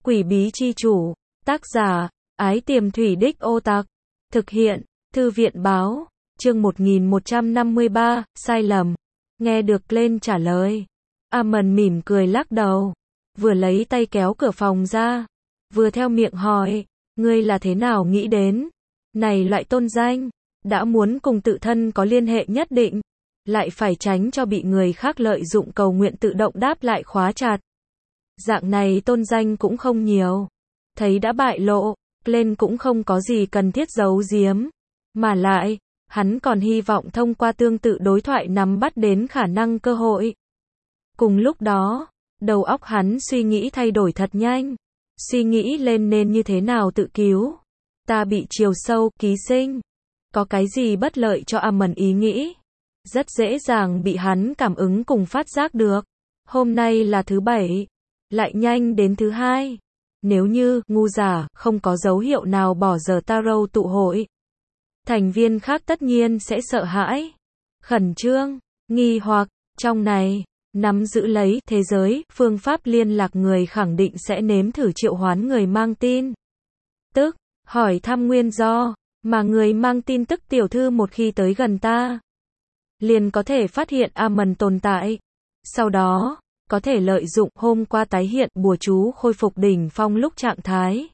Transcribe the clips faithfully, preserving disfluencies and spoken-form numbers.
Quỷ bí chi chủ, tác giả, Ái Tiềm Thủy Đích Ô Tặc, thực hiện, Thư viện báo, chương một nghìn một trăm năm mươi ba, sai lầm. Nghe được lên trả lời. Amon mỉm cười lắc đầu, vừa lấy tay kéo cửa phòng ra, vừa theo miệng hỏi, ngươi là thế nào nghĩ đến? Này loại tôn danh, đã muốn cùng tự thân có liên hệ nhất định, lại phải tránh cho bị người khác lợi dụng cầu nguyện tự động đáp lại khóa chặt. Dạng này tôn danh cũng không nhiều. Thấy đã bại lộ, lên cũng không có gì cần thiết giấu giếm. Mà lại, hắn còn hy vọng thông qua tương tự đối thoại nắm bắt đến khả năng cơ hội. Cùng lúc đó, đầu óc hắn suy nghĩ thay đổi thật nhanh. Suy nghĩ lên nên như thế nào tự cứu. Ta bị chiều sâu, ký sinh. Có cái gì bất lợi cho Amon ý nghĩ. Rất dễ dàng bị hắn cảm ứng cùng phát giác được. Hôm nay là thứ bảy. Lại nhanh đến thứ hai. Nếu như, ngu giả, không có dấu hiệu nào bỏ giờ tarot tụ hội. Thành viên khác tất nhiên sẽ sợ hãi. Khẩn trương, nghi hoặc, trong này, nắm giữ lấy thế giới, phương pháp liên lạc người khẳng định sẽ nếm thử triệu hoán người mang tin. Tức, hỏi thăm nguyên do, mà người mang tin tức tiểu thư một khi tới gần ta, liền có thể phát hiện Amon tồn tại. Sau đó, có thể lợi dụng hôm qua tái hiện bùa chú khôi phục đỉnh phong lúc trạng thái.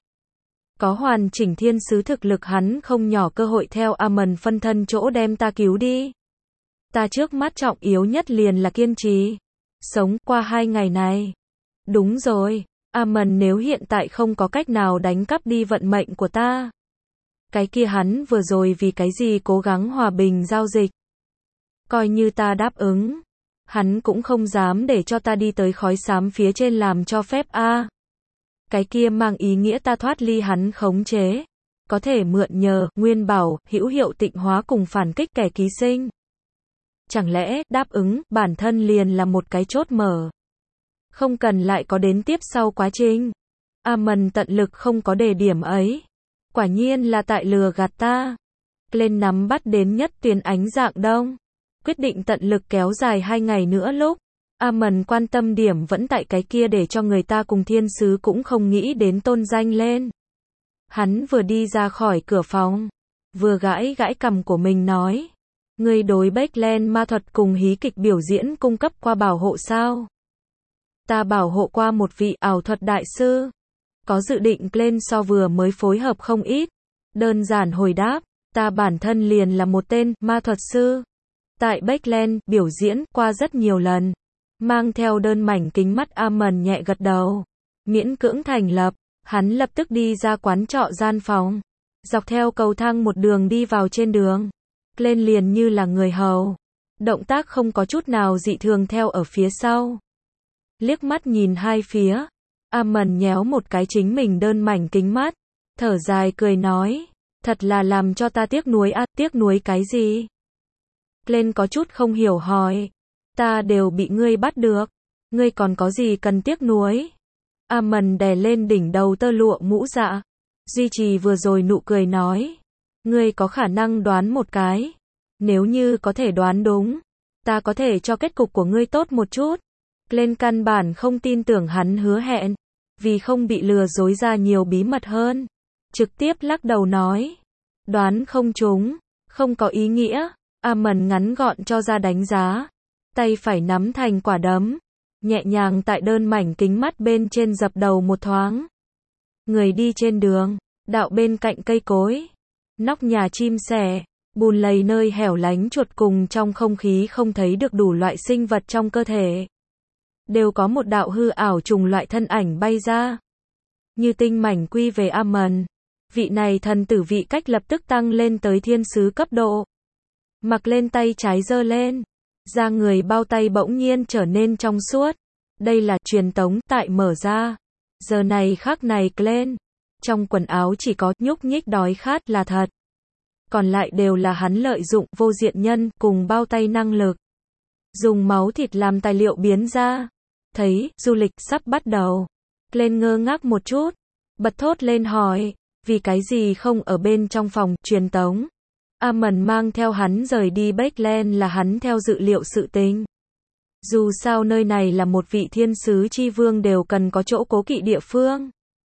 Có hoàn chỉnh thiên sứ thực lực hắn không nhỏ cơ hội theo Amon phân thân chỗ đem ta cứu đi. Ta trước mắt trọng yếu nhất liền là kiên trì. Sống qua hai ngày này. Đúng rồi, Amon nếu hiện tại không có cách nào đánh cắp đi vận mệnh của ta. Cái kia hắn vừa rồi vì cái gì cố gắng hòa bình giao dịch. Coi như ta đáp ứng. Hắn cũng không dám để cho ta đi tới khói xám phía trên làm cho phép a. Cái kia mang ý nghĩa ta thoát ly hắn khống chế. Có thể mượn nhờ, nguyên bảo, hữu hiệu tịnh hóa cùng phản kích kẻ ký sinh. Chẳng lẽ, đáp ứng, bản thân liền là một cái chốt mở. Không cần lại có đến tiếp sau quá trình. Amon tận lực không có đề điểm ấy. Quả nhiên là tại lừa gạt ta. Lên nắm bắt đến nhất tuyến ánh dạng đông. Quyết định tận lực kéo dài hai ngày nữa lúc. Amon quan tâm điểm vẫn tại cái kia để cho người ta cùng thiên sứ cũng không nghĩ đến tôn danh lên. Hắn vừa đi ra khỏi cửa phòng. Vừa gãi gãi cằm của mình nói. Người đối Backland ma thuật cùng hí kịch biểu diễn cung cấp qua bảo hộ sao? Ta bảo hộ qua một vị ảo thuật đại sư. Có dự định lên so vừa mới phối hợp không ít. Đơn giản hồi đáp. Ta bản thân liền là một tên ma thuật sư. Tại Backland, biểu diễn qua rất nhiều lần. Mang theo đơn mảnh kính mắt Amon nhẹ gật đầu. Miễn cưỡng thành lập. Hắn lập tức đi ra quán trọ gian phòng. Dọc theo cầu thang một đường đi vào trên đường. Lên liền như là người hầu. Động tác không có chút nào dị thường theo ở phía sau. Liếc mắt nhìn hai phía. Amon nhéo một cái chính mình đơn mảnh kính mắt. Thở dài cười nói. Thật là làm cho ta tiếc nuối à, tiếc nuối cái gì? Lên có chút không hiểu hỏi. Ta đều bị ngươi bắt được. Ngươi còn có gì cần tiếc nuối? Amon đè lên đỉnh đầu tơ lụa mũ dạ. Duy trì vừa rồi nụ cười nói. Ngươi có khả năng đoán một cái. Nếu như có thể đoán đúng. Ta có thể cho kết cục của ngươi tốt một chút. Lên căn bản không tin tưởng hắn hứa hẹn. Vì không bị lừa dối ra nhiều bí mật hơn. Trực tiếp lắc đầu nói. Đoán không trúng. Không có ý nghĩa. Amon ngắn gọn cho ra đánh giá. Tay phải nắm thành quả đấm. Nhẹ nhàng tại đơn mảnh kính mắt bên trên dập đầu một thoáng. Người đi trên đường. Đạo bên cạnh cây cối. Nóc nhà chim sẻ. Bùn lầy nơi hẻo lánh chuột cùng trong không khí không thấy được đủ loại sinh vật trong cơ thể. Đều có một đạo hư ảo trùng loại thân ảnh bay ra. Như tinh mảnh quy về Amon. Vị này thần tử vị cách lập tức tăng lên tới thiên sứ cấp độ. Mặc lên tay trái giơ lên. Da người bao tay bỗng nhiên trở nên trong suốt. Đây là truyền tống tại mở ra. Giờ này khắc này lên. Trong quần áo chỉ có nhúc nhích đói khát là thật. Còn lại đều là hắn lợi dụng vô diện nhân cùng bao tay năng lực. Dùng máu thịt làm tài liệu biến ra. Thấy, du lịch sắp bắt đầu. Lên ngơ ngác một chút. Bật thốt lên hỏi. Vì cái gì không ở bên trong phòng truyền tống? Amon mang theo hắn rời đi Backland là hắn theo dự liệu sự tình. Dù sao nơi này là một vị thiên sứ chi vương đều cần có chỗ cố kỵ địa phương.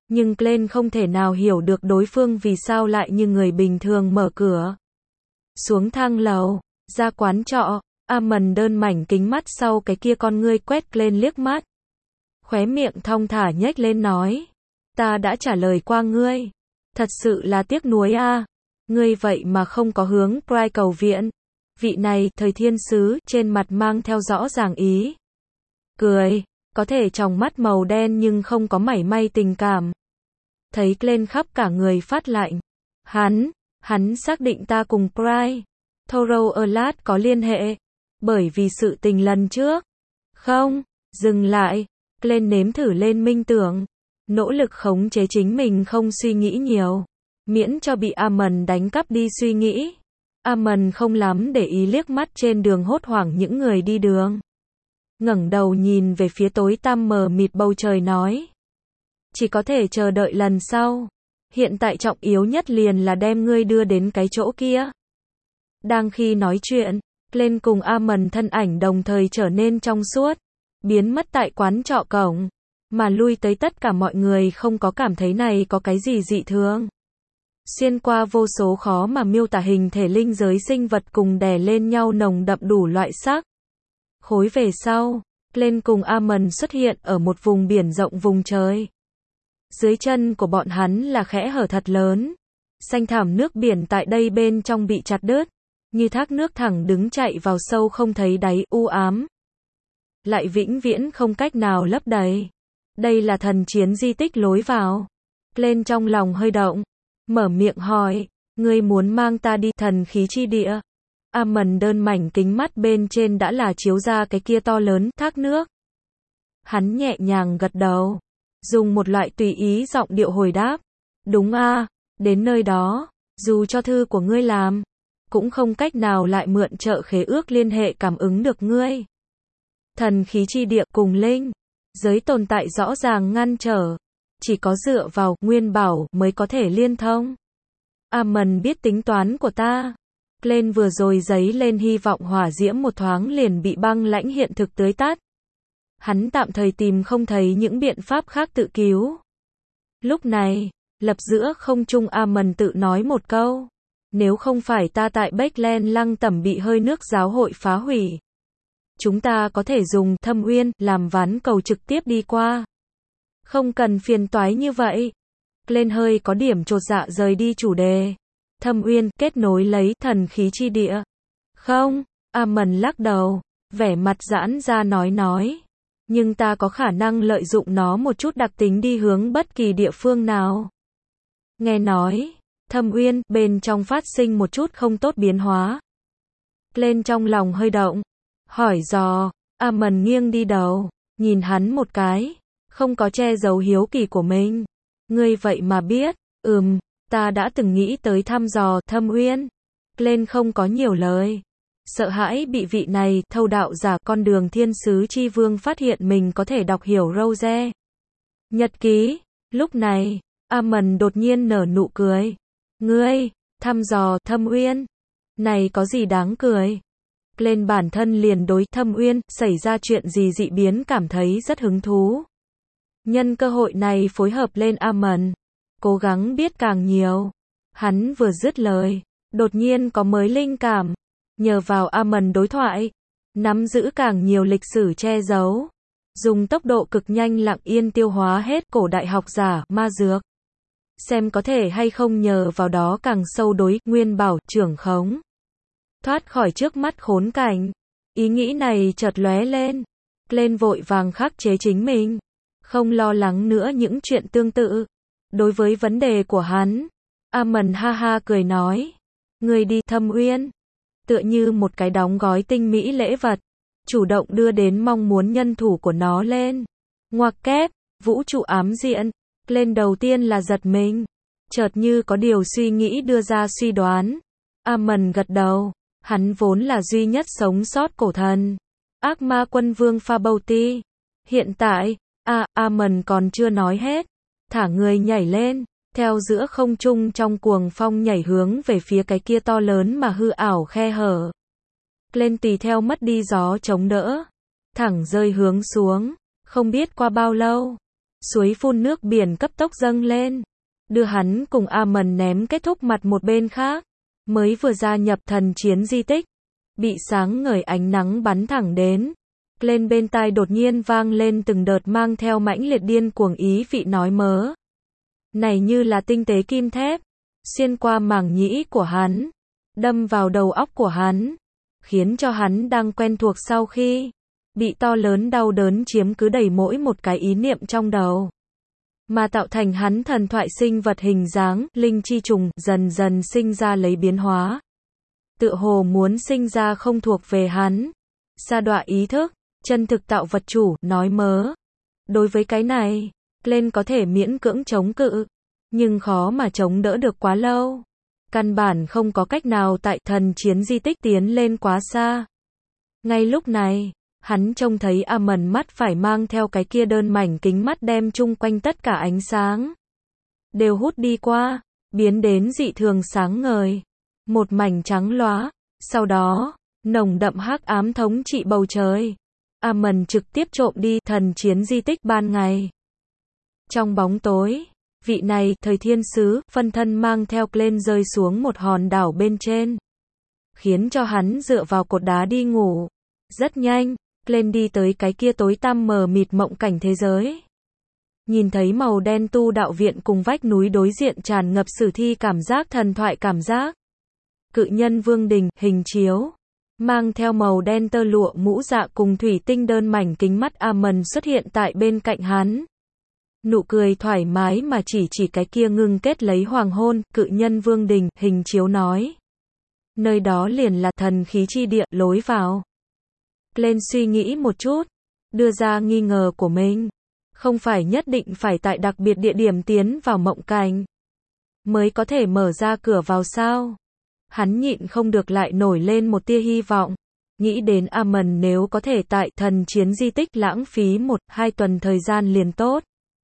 Nhưng Glenn không thể nào hiểu được đối phương vì sao lại như người bình thường mở cửa. Xuống thang lầu, ra quán trọ, Amon đơn mảnh kính mắt sau cái kia con ngươi quét Glenn liếc mắt. Khóe miệng thong thả nhếch lên nói. Ta đã trả lời qua ngươi. Thật sự là tiếc nuối a. Ngươi vậy mà không có hướng Pride cầu viện. Vị này, thời thiên sứ, trên mặt mang theo rõ ràng ý. Cười, có thể tròng mắt màu đen nhưng không có mảy may tình cảm. Thấy Glenn khắp cả người phát lạnh. Hắn, hắn xác định ta cùng Pride Thorough Erlat có liên hệ. Bởi vì sự tình lần trước. Không, dừng lại. Glenn nếm thử lên minh tưởng. Nỗ lực khống chế chính mình không suy nghĩ nhiều. Miễn cho bị Amon đánh cắp đi suy nghĩ. Amon không lắm để ý liếc mắt trên đường hốt hoảng những người đi đường. Ngẩng đầu nhìn về phía tối tăm mờ mịt bầu trời nói. Chỉ có thể chờ đợi lần sau. Hiện tại trọng yếu nhất liền là đem ngươi đưa đến cái chỗ kia. Đang khi nói chuyện, Glenn cùng Amon thân ảnh đồng thời trở nên trong suốt. Biến mất tại quán trọ cổng. Mà lui tới tất cả mọi người không có cảm thấy này có cái gì dị thường. Xuyên qua vô số khó mà miêu tả hình thể linh giới sinh vật cùng đè lên nhau nồng đậm đủ loại sắc. Khối về sau, Glenn cùng Amon xuất hiện ở một vùng biển rộng vùng trời. Dưới chân của bọn hắn là khẽ hở thật lớn. Xanh thảm nước biển tại đây bên trong bị chặt đứt. Như thác nước thẳng đứng chạy vào sâu không thấy đáy u ám. Lại vĩnh viễn không cách nào lấp đầy. Đây là thần chiến di tích lối vào. Glenn trong lòng hơi động. Mở miệng hỏi. Ngươi muốn mang ta đi thần khí chi địa. Amon đơn mảnh kính mắt bên trên đã là chiếu ra cái kia to lớn thác nước. Hắn nhẹ nhàng gật đầu. Dùng một loại tùy ý giọng điệu hồi đáp. Đúng a, đến nơi đó, dù cho thư của ngươi làm, cũng không cách nào lại mượn trợ khế ước liên hệ cảm ứng được ngươi. Thần khí chi địa cùng linh giới tồn tại rõ ràng ngăn trở. Chỉ có dựa vào nguyên bảo mới có thể liên thông. Amon biết tính toán của ta. Glenn vừa rồi giấy lên hy vọng hỏa diễm một thoáng liền bị băng lãnh hiện thực tưới tắt. Hắn tạm thời tìm không thấy những biện pháp khác tự cứu. Lúc này, lập giữa không trung Amon tự nói một câu. Nếu không phải ta tại Backland lăng tẩm bị hơi nước giáo hội phá hủy. Chúng ta có thể dùng Thâm Uyên làm ván cầu trực tiếp đi qua. Không cần phiền toái như vậy. Glenn hơi có điểm chột dạ rời đi chủ đề. Thâm Uyên kết nối lấy thần khí chi địa. Không, Amon lắc đầu, vẻ mặt giãn ra nói nói. Nhưng ta có khả năng lợi dụng nó một chút đặc tính đi hướng bất kỳ địa phương nào. Nghe nói, Thâm Uyên bên trong phát sinh một chút không tốt biến hóa. Glenn trong lòng hơi động. Hỏi dò, Amon nghiêng đi đầu, nhìn hắn một cái, không có che giấu hiếu kỳ của mình. Ngươi vậy mà biết, ừm, ta đã từng nghĩ tới thăm dò Thâm Uyên. Glenn không có nhiều lời. Sợ hãi bị vị này, thâu đạo giả con đường thiên sứ chi vương phát hiện mình có thể đọc hiểu Rose nhật ký. Lúc này, Amon đột nhiên nở nụ cười. Ngươi, thăm dò Thâm Uyên. Này có gì đáng cười? Glenn bản thân liền đối Thâm Uyên xảy ra chuyện gì dị biến cảm thấy rất hứng thú. Nhân cơ hội này phối hợp lên Amon, cố gắng biết càng nhiều. Hắn vừa dứt lời, đột nhiên có mới linh cảm. Nhờ vào Amon đối thoại, nắm giữ càng nhiều lịch sử che giấu, dùng tốc độ cực nhanh lặng yên tiêu hóa hết cổ đại học giả ma dược. Xem có thể hay không nhờ vào đó càng sâu đối nguyên bảo trưởng khống. Thoát khỏi trước mắt khốn cảnh. Ý nghĩ này chợt lóe lên. Glenn vội vàng khắc chế chính mình. Không lo lắng nữa những chuyện tương tự. Đối với vấn đề của hắn, Amon ha ha cười nói. Người đi Thâm Uyên. Tựa như một cái đóng gói tinh mỹ lễ vật. Chủ động đưa đến mong muốn nhân thủ của nó lên. Ngoặc kép, vũ trụ ám diện. Glenn đầu tiên là giật mình. Chợt như có điều suy nghĩ đưa ra suy đoán. Amon gật đầu. Hắn vốn là duy nhất sống sót cổ thần. Ác ma quân vương Fabauti. Hiện tại, à, Amon còn chưa nói hết. Thả người nhảy lên, theo giữa không trung trong cuồng phong nhảy hướng về phía cái kia to lớn mà hư ảo khe hở. Glenn tùy theo mất đi gió chống đỡ. Thẳng rơi hướng xuống. Không biết qua bao lâu, Suối phun nước biển cấp tốc dâng lên, đưa hắn cùng Amon ném kết thúc mặt một bên khác. Mới vừa gia nhập thần chiến di tích, bị sáng ngời ánh nắng bắn thẳng đến. Lên bên tai đột nhiên vang lên từng đợt mang theo mãnh liệt điên cuồng ý vị nói mớ. Này như là tinh tế kim thép, xuyên qua màng nhĩ của hắn, đâm vào đầu óc của hắn, khiến cho hắn đang quen thuộc sau khi bị to lớn đau đớn chiếm cứ đầy mỗi một cái ý niệm trong đầu. Mà tạo thành hắn thần thoại sinh vật hình dáng, linh chi trùng, dần dần sinh ra lấy biến hóa. Tựa hồ muốn sinh ra không thuộc về hắn. Sa đọa ý thức, chân thực tạo vật chủ, nói mớ. Đối với cái này, Glenn có thể miễn cưỡng chống cự, nhưng khó mà chống đỡ được quá lâu. Căn bản không có cách nào tại thần chiến di tích tiến lên quá xa. Ngay lúc này, hắn trông thấy Amon mắt phải mang theo cái kia đơn mảnh kính mắt đem chung quanh tất cả ánh sáng đều hút đi qua, biến đến dị thường sáng ngời, một mảnh trắng lóa. Sau đó, nồng đậm hắc ám thống trị bầu trời. Amon trực tiếp trộm đi thần chiến di tích ban ngày. Trong bóng tối, vị này, thời thiên sứ, phân thân mang theo Glenn rơi xuống một hòn đảo bên trên, khiến cho hắn dựa vào cột đá đi ngủ. Rất nhanh, Glenn đi tới cái kia tối tăm mờ mịt mộng cảnh thế giới. Nhìn thấy màu đen tu đạo viện cùng vách núi đối diện tràn ngập sử thi cảm giác thần thoại cảm giác. Cự nhân vương đình, hình chiếu, mang theo màu đen tơ lụa mũ dạ cùng thủy tinh đơn mảnh kính mắt Amon xuất hiện tại bên cạnh hắn. Nụ cười thoải mái mà chỉ chỉ cái kia ngưng kết lấy hoàng hôn, cự nhân vương đình, hình chiếu nói. Nơi đó liền là thần khí chi địa, lối vào. Glenn suy nghĩ một chút, đưa ra nghi ngờ của mình. Không phải nhất định phải tại đặc biệt địa điểm tiến vào mộng cảnh mới có thể mở ra cửa vào sao? Hắn nhịn không được lại nổi lên một tia hy vọng. Nghĩ đến Amon nếu có thể tại thần chiến di tích lãng phí một, hai tuần thời gian liền tốt.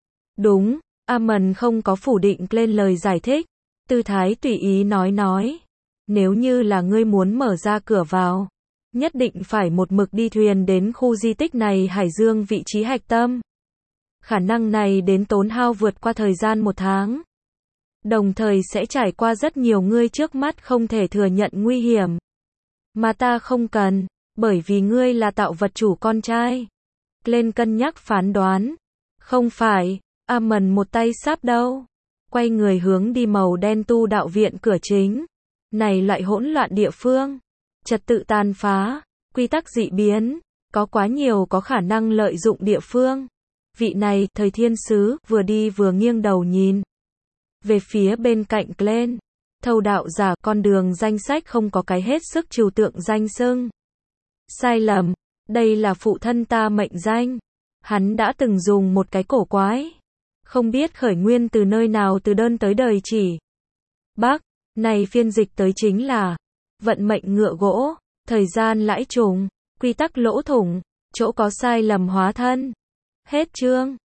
Đúng, Amon không có phủ định lên lời giải thích. Tư thái tùy ý nói nói. Nếu như là ngươi muốn mở ra cửa vào, nhất định phải một mực đi thuyền đến khu di tích này Hải Dương vị trí hạch tâm. Khả năng này đến tốn hao vượt qua thời gian một tháng. Đồng thời sẽ trải qua rất nhiều ngươi trước mắt không thể thừa nhận nguy hiểm. Mà ta không cần, bởi vì ngươi là tạo vật chủ con trai. Glenn cân nhắc phán đoán. Không phải, Amon một tay sáp đâu. Quay người hướng đi màu đen tu đạo viện cửa chính. Này loại hỗn loạn địa phương. Trật tự tàn phá, quy tắc dị biến, có quá nhiều có khả năng lợi dụng địa phương. Vị này, thời thiên sứ, vừa đi vừa nghiêng đầu nhìn về phía bên cạnh Glenn. Thâu đạo giả, con đường danh sách không có cái hết sức trừu tượng danh xưng. Sai lầm, đây là phụ thân ta mệnh danh. Hắn đã từng dùng một cái cổ quái, không biết khởi nguyên từ nơi nào từ đơn tới đời chỉ. Bác, này phiên dịch tới chính là vận mệnh ngựa gỗ, thời gian lãi trùng, quy tắc lỗ thủng, chỗ có sai lầm hóa thân. Hết chương.